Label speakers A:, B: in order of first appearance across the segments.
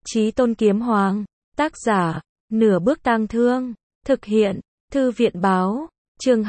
A: Chí Tôn Kiếm Hoàng. Tác giả, Nửa Bước Tang Thương. Thực hiện, Thư viện Báo. Chương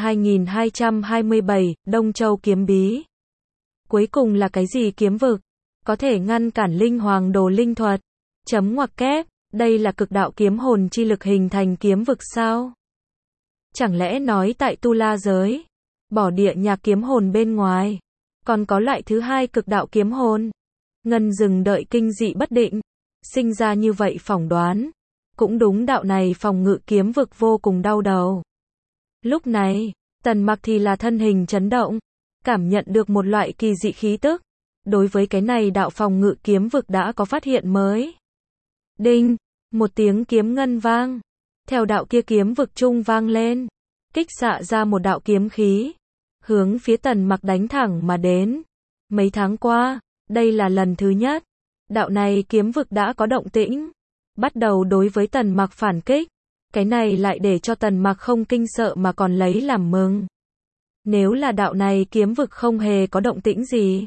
A: 2227, Đông Châu Kiếm Bí. Cuối cùng là cái gì kiếm vực? Có thể ngăn cản linh hoàng đồ linh thuật. Chấm ngoặc kép, đây là cực đạo kiếm hồn chi lực hình thành kiếm vực sao? Chẳng lẽ nói tại Tu La giới, bỏ địa nhạc kiếm hồn bên ngoài, còn có loại thứ hai cực đạo kiếm hồn? Ngân dừng đợi kinh dị bất định, sinh ra như vậy phỏng đoán. Cũng đúng, đạo này phòng ngự kiếm vực vô cùng đau đầu. Lúc này, Tần Mặc thì là thân hình chấn động, cảm nhận được một loại kỳ dị khí tức. Đối với cái này đạo phòng ngự kiếm vực đã có phát hiện mới. Đinh, một tiếng kiếm ngân vang, theo đạo kia kiếm vực trung vang lên, kích xạ ra một đạo kiếm khí, hướng phía Tần Mặc đánh thẳng mà đến. Mấy tháng qua, đây là lần thứ nhất, đạo này kiếm vực đã có động tĩnh, bắt đầu đối với Tần Mặc phản kích. Cái này lại để cho Tần Mặc không kinh sợ mà còn lấy làm mừng. Nếu là đạo này kiếm vực không hề có động tĩnh gì,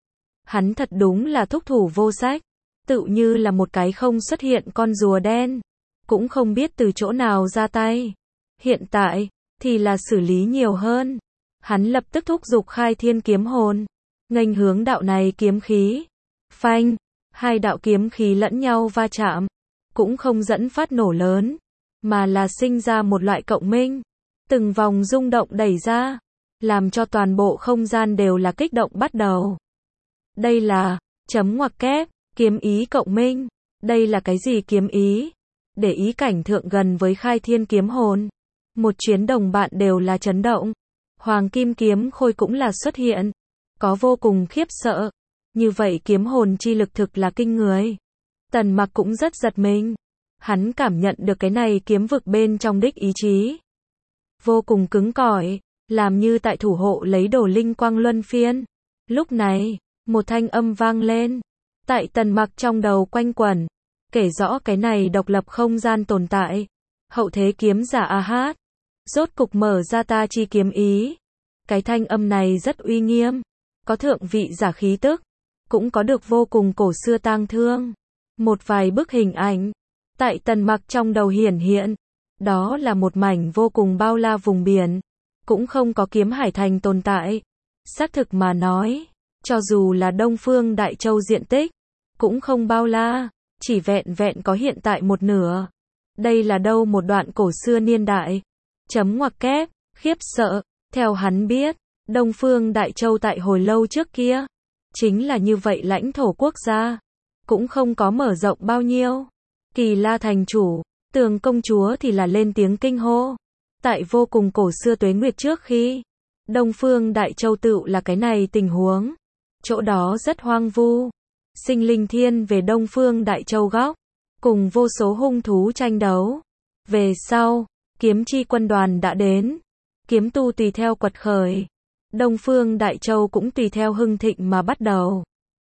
A: hắn thật đúng là thúc thủ vô sách, tự như là một cái không xuất hiện con rùa đen, cũng không biết từ chỗ nào ra tay. Hiện tại, thì là xử lý nhiều hơn. Hắn lập tức thúc giục khai thiên kiếm hồn, nghênh hướng đạo này kiếm khí. Phanh, hai đạo kiếm khí lẫn nhau va chạm, cũng không dẫn phát nổ lớn, mà là sinh ra một loại cộng minh. Từng vòng rung động đẩy ra, làm cho toàn bộ không gian đều là kích động bắt đầu. Đây là, chấm ngoặc kép, kiếm ý cộng minh. Đây là cái gì kiếm ý? Để ý cảnh thượng gần với khai thiên kiếm hồn. Một chuyến đồng bạn đều là chấn động. Hoàng kim kiếm khôi cũng là xuất hiện. Có vô cùng khiếp sợ. Như vậy kiếm hồn chi lực thực là kinh người. Tần Mặc cũng rất giật mình. Hắn cảm nhận được cái này kiếm vực bên trong đích ý chí vô cùng cứng cỏi, làm như tại thủ hộ lấy đồ linh quang luân phiên. Lúc này, một thanh âm vang lên, tại Tần Mặc trong đầu quanh quẩn, kể rõ cái này độc lập không gian tồn tại. Hậu thế kiếm giả A Hát, rốt cục mở ra ta chi kiếm ý. Cái thanh âm này rất uy nghiêm, có thượng vị giả khí tức, cũng có được vô cùng cổ xưa tang thương. Một vài bức hình ảnh tại Tần Mặc trong đầu hiển hiện, đó là một mảnh vô cùng bao la vùng biển, cũng không có kiếm hải thành tồn tại. Xác thực mà nói, cho dù là Đông Phương Đại Châu diện tích, cũng không bao la, chỉ vẹn vẹn có hiện tại một nửa. Đây là đâu một đoạn cổ xưa niên đại. Chấm ngoặc kép, khiếp sợ, theo hắn biết, Đông Phương Đại Châu tại hồi lâu trước kia, chính là như vậy lãnh thổ quốc gia, cũng không có mở rộng bao nhiêu. Kỳ La thành chủ, Tường công chúa thì là lên tiếng kinh hô. Tại vô cùng cổ xưa tuế nguyệt trước khi, Đông Phương Đại Châu tựu là cái này tình huống. Chỗ đó rất hoang vu. Sinh linh thiên về Đông Phương Đại Châu góc, cùng vô số hung thú tranh đấu. Về sau, kiếm chi quân đoàn đã đến. Kiếm tu tùy theo quật khởi. Đông Phương Đại Châu cũng tùy theo hưng thịnh mà bắt đầu.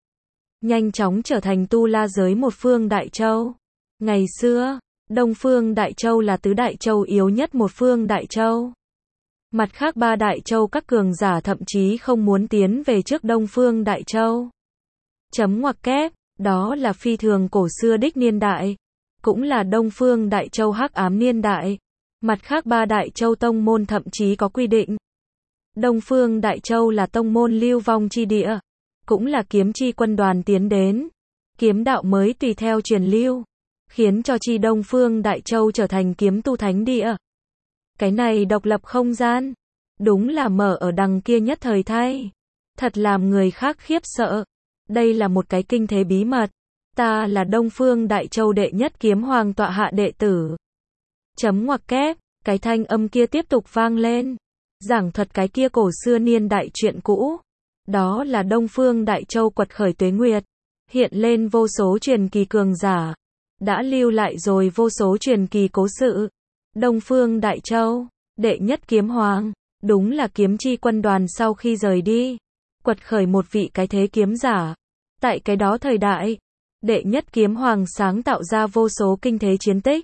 A: Nhanh chóng trở thành Tu La giới một phương Đại Châu. Ngày xưa, Đông Phương Đại Châu là tứ Đại Châu yếu nhất một phương Đại Châu. Mặt khác ba Đại Châu các cường giả thậm chí không muốn tiến về trước Đông Phương Đại Châu. Chấm ngoặc kép, đó là phi thường cổ xưa đích niên đại, cũng là Đông Phương Đại Châu hắc ám niên đại. Mặt khác ba Đại Châu tông môn thậm chí có quy định. Đông Phương Đại Châu là tông môn lưu vong chi địa, cũng là kiếm chi quân đoàn tiến đến. Kiếm đạo mới tùy theo truyền lưu, khiến cho chi Đông Phương Đại Châu trở thành kiếm tu thánh địa. Cái này độc lập không gian, đúng là mở ở đằng kia nhất thời thay. Thật làm người khác khiếp sợ. Đây là một cái kinh thế bí mật. Ta là Đông Phương Đại Châu đệ nhất kiếm hoàng tọa hạ đệ tử. Chấm ngoặc kép, cái thanh âm kia tiếp tục vang lên, giảng thuật cái kia cổ xưa niên đại chuyện cũ. Đó là Đông Phương Đại Châu quật khởi tuế nguyệt, hiện lên vô số truyền kỳ cường giả, đã lưu lại rồi vô số truyền kỳ cố sự. Đông Phương Đại Châu, đệ nhất kiếm hoàng, đúng là kiếm chi quân đoàn sau khi rời đi, quật khởi một vị cái thế kiếm giả. Tại cái đó thời đại, đệ nhất kiếm hoàng sáng tạo ra vô số kinh thế chiến tích.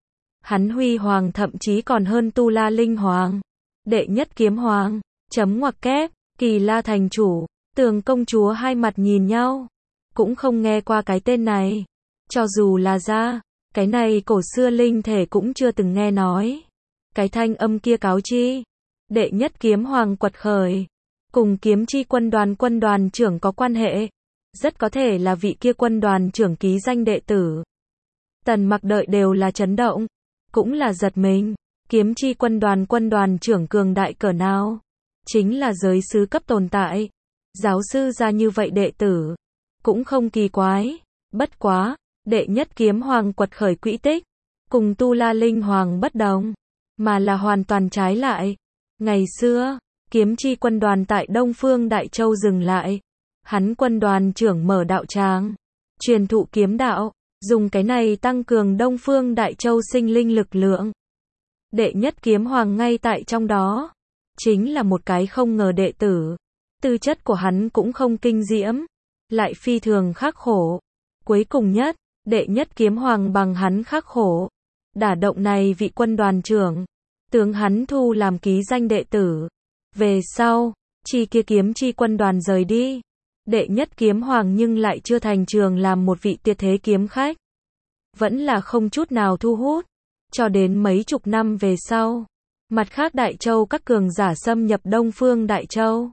A: Hắn huy hoàng thậm chí còn hơn Tu La Linh Hoàng. Đệ nhất kiếm hoàng, chấm ngoặc kép, Kỳ La thành chủ, Tường công chúa hai mặt nhìn nhau, cũng không nghe qua cái tên này. Cho dù là ra, cái này cổ xưa linh thể cũng chưa từng nghe nói. Cái thanh âm kia cáo chi, đệ nhất kiếm hoàng quật khởi, cùng kiếm chi quân đoàn trưởng có quan hệ. Rất có thể là vị kia quân đoàn trưởng ký danh đệ tử. Tần Mặc đợi đều là chấn động, cũng là giật mình. Kiếm chi quân đoàn trưởng cường đại cỡ nào? Chính là giới sứ cấp tồn tại. Giáo sư ra như vậy đệ tử, cũng không kỳ quái. Bất quá, đệ nhất kiếm hoàng quật khởi quỹ tích, cùng Tu La Linh Hoàng bất đồng, mà là hoàn toàn trái lại. Ngày xưa, kiếm chi quân đoàn tại Đông Phương Đại Châu dừng lại. Hắn quân đoàn trưởng mở đạo tràng, truyền thụ kiếm đạo, dùng cái này tăng cường Đông Phương Đại Châu sinh linh lực lượng. Đệ nhất kiếm hoàng ngay tại trong đó, chính là một cái không ngờ đệ tử. Tư chất của hắn cũng không kinh diễm, lại phi thường khắc khổ. Cuối cùng nhất, đệ nhất kiếm hoàng bằng hắn khắc khổ, đả động này vị quân đoàn trưởng, tướng hắn thu làm ký danh đệ tử. Về sau, chi kia kiếm chi quân đoàn rời đi, đệ nhất kiếm hoàng nhưng lại chưa thành trường làm một vị tuyệt thế kiếm khách. Vẫn là không chút nào thu hút, cho đến mấy chục năm về sau, mặt khác Đại Châu các cường giả xâm nhập Đông Phương Đại Châu,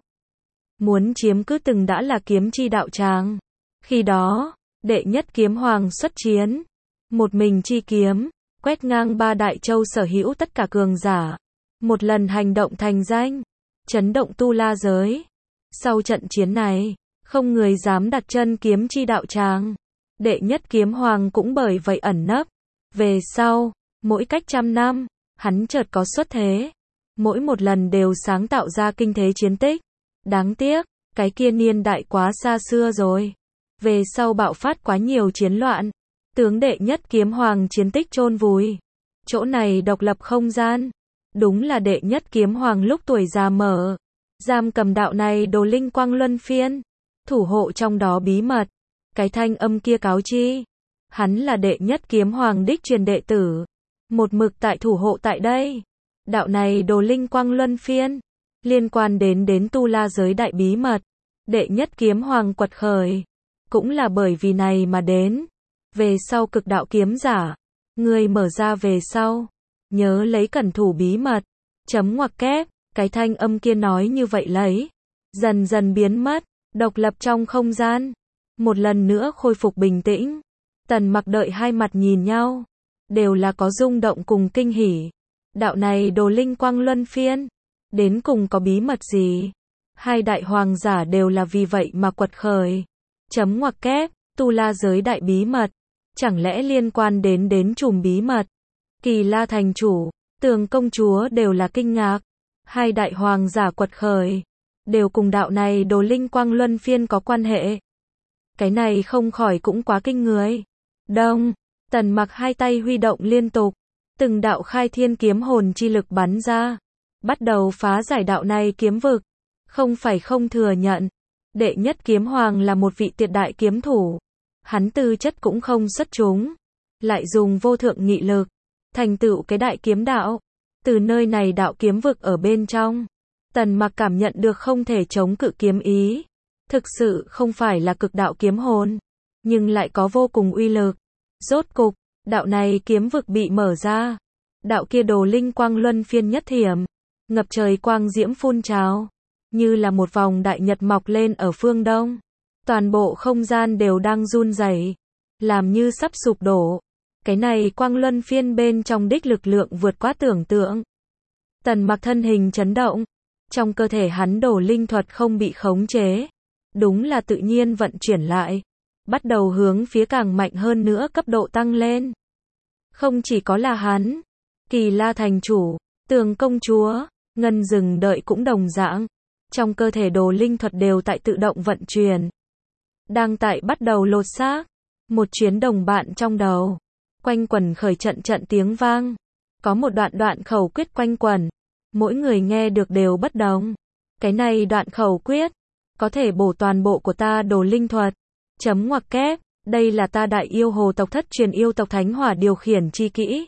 A: muốn chiếm cứ từng đã là kiếm chi đạo tràng. Khi đó, đệ nhất kiếm hoàng xuất chiến, một mình chi kiếm, quét ngang ba Đại Châu sở hữu tất cả cường giả, một lần hành động thành danh, chấn động tu la giới. Sau trận chiến này, không người dám đặt chân kiếm chi đạo tràng. Đệ nhất kiếm hoàng cũng bởi vậy ẩn nấp. Về sau, mỗi cách 100 năm, hắn chợt có xuất thế. Mỗi một lần đều sáng tạo ra kinh thế chiến tích. Đáng tiếc, cái kia niên đại quá xa xưa rồi. Về sau bạo phát quá nhiều chiến loạn, tướng đệ nhất kiếm hoàng chiến tích chôn vùi. Chỗ này độc lập không gian, đúng là đệ nhất kiếm hoàng lúc tuổi già mở, giam cầm đạo này đồ linh quang luân phiên, thủ hộ trong đó bí mật. Cái thanh âm kia cáo chi, hắn là đệ nhất kiếm hoàng đích truyền đệ tử, một mực tại thủ hộ tại đây. Đạo này đồ linh quang luân phiên, liên quan đến tu la giới đại bí mật. Đệ nhất kiếm hoàng quật khởi, cũng là bởi vì này mà đến. Về sau cực đạo kiếm giả, người mở ra về sau, nhớ lấy cẩn thủ bí mật. Chấm ngoặc kép, cái thanh âm kia nói như vậy lấy, dần dần biến mất, độc lập trong không gian. Một lần nữa khôi phục bình tĩnh. Tần Mặc đợi hai mặt nhìn nhau, đều là có rung động cùng kinh hỉ. Đạo này đồ linh quang luân phiên, đến cùng có bí mật gì? Hai đại hoàng giả đều là vì vậy mà quật khởi. Chấm ngoặc kép, tu la giới đại bí mật, chẳng lẽ liên quan đến chùm bí mật? Kỳ La thành chủ, Tường công chúa đều là kinh ngạc. Hai đại hoàng giả quật khởi, đều cùng đạo này đồ linh quang luân phiên có quan hệ. Cái này không khỏi cũng quá kinh người. Đông, Tần Mặc hai tay huy động liên tục, từng đạo khai thiên kiếm hồn chi lực bắn ra, bắt đầu phá giải đạo này kiếm vực. Không phải không thừa nhận, đệ nhất kiếm hoàng là một vị tuyệt đại kiếm thủ. Hắn tư chất cũng không xuất chúng, lại dùng vô thượng nghị lực, thành tựu cái đại kiếm đạo. Từ nơi này đạo kiếm vực ở bên trong, Tần Mặc cảm nhận được không thể chống cự kiếm ý. Thực sự không phải là cực đạo kiếm hồn, nhưng lại có vô cùng uy lực. Rốt cục, đạo này kiếm vực bị mở ra. Đạo kia đồ linh quang luân phiên nhất thiểm, ngập trời quang diễm phun trào, như là một vòng đại nhật mọc lên ở phương đông. Toàn bộ không gian đều đang run rẩy, làm như sắp sụp đổ. Cái này quang luân phiên bên trong đích lực lượng vượt quá tưởng tượng. Tần Mặc thân hình chấn động, trong cơ thể hắn đồ linh thuật không bị khống chế, đúng là tự nhiên vận chuyển lại, bắt đầu hướng phía càng mạnh hơn nữa cấp độ tăng lên. Không chỉ có là hắn, Kỳ La thành chủ, Tường công chúa, Ngân Dừng đợi cũng đồng dạng, trong cơ thể đồ linh thuật đều tại tự động vận chuyển. Đang tại bắt đầu lột xác, một chuyến đồng bạn trong đầu, quanh quẩn khởi trận trận tiếng vang, có một đoạn khẩu quyết quanh quẩn, mỗi người nghe được đều bất đồng. Cái này đoạn khẩu quyết, có thể bổ toàn bộ của ta đồ linh thuật. Chấm ngoặc kép, đây là ta đại yêu hồ tộc thất truyền yêu tộc thánh hỏa điều khiển chi kỹ.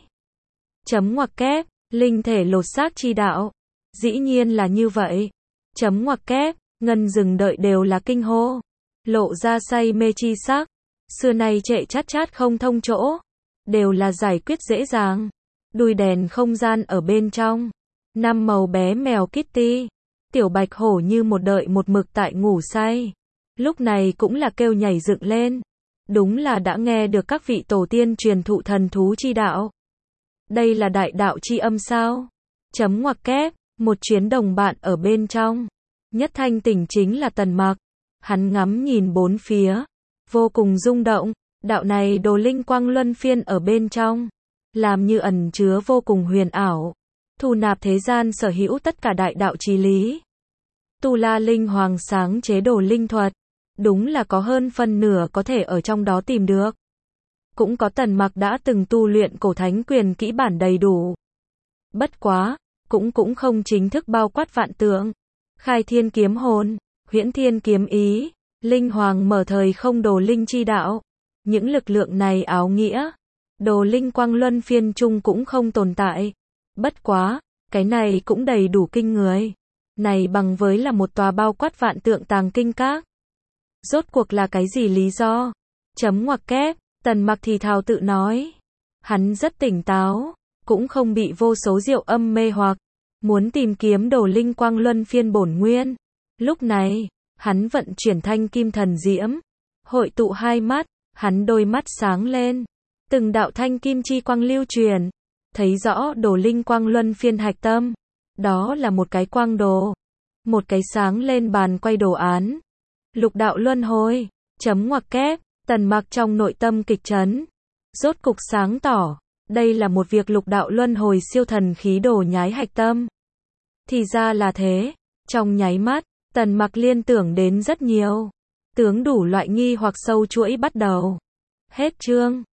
A: Chấm ngoặc kép, linh thể lột xác chi đạo. Dĩ nhiên là như vậy. Chấm ngoặc kép, Ngân Dừng đợi đều là kinh hô, lộ ra say mê chi sắc. xưa nay trệ chát chát không thông chỗ, đều là giải quyết dễ dàng. Đùi đèn không gian ở bên trong, 5 màu bé mèo Kitty, tiểu bạch hổ như một đợi một mực tại ngủ say. Lúc này cũng là kêu nhảy dựng lên. Đúng là đã nghe được các vị tổ tiên truyền thụ thần thú chi đạo. Đây là đại đạo chi âm sao? Chấm ngoặc kép, một chuyến đồng bạn ở bên trong. Nhất thanh tỉnh chính là Tần Mặc. Hắn ngắm nhìn bốn phía, vô cùng rung động. Đạo này đồ linh quang luân phiên ở bên trong, làm như ẩn chứa vô cùng huyền ảo, thu nạp thế gian sở hữu tất cả đại đạo chí lý. Tu La Linh Hoàng sáng chế đồ linh thuật, đúng là có hơn phân nửa có thể ở trong đó tìm được. Cũng có Tần Mặc đã từng tu luyện cổ thánh quyền kỹ bản đầy đủ. Bất quá, cũng không chính thức bao quát vạn tượng. Khai thiên kiếm hồn, huyễn thiên kiếm ý, linh hoàng mở thời không đồ linh chi đạo. Những lực lượng này áo nghĩa, đồ linh quang luân phiên chung cũng không tồn tại. Bất quá, cái này cũng đầy đủ kinh người. Này bằng với là một tòa bao quát vạn tượng tàng kinh các. Rốt cuộc là cái gì lý do? Chấm ngoặc kép, Tần Mặc thì thào tự nói. Hắn rất tỉnh táo, cũng không bị vô số diệu âm mê hoặc, muốn tìm kiếm đồ linh quang luân phiên bổn nguyên. Lúc này, hắn vận chuyển thanh kim thần diễm, hội tụ hai mắt, hắn đôi mắt sáng lên, từng đạo thanh kim chi quang lưu truyền, thấy rõ đồ linh quang luân phiên hạch tâm. Đó là một cái quang đồ, một cái sáng lên bàn quay đồ án. Lục đạo luân hồi, chấm ngoặc kép, Tần Mặc trong nội tâm kịch chấn. Rốt cục sáng tỏ, đây là một việc lục đạo luân hồi siêu thần khí đồ nhái hạch tâm. Thì ra là thế, trong nháy mắt, Tần Mặc liên tưởng đến rất nhiều. Tướng đủ loại nghi hoặc sâu chuỗi bắt đầu. Hết chương.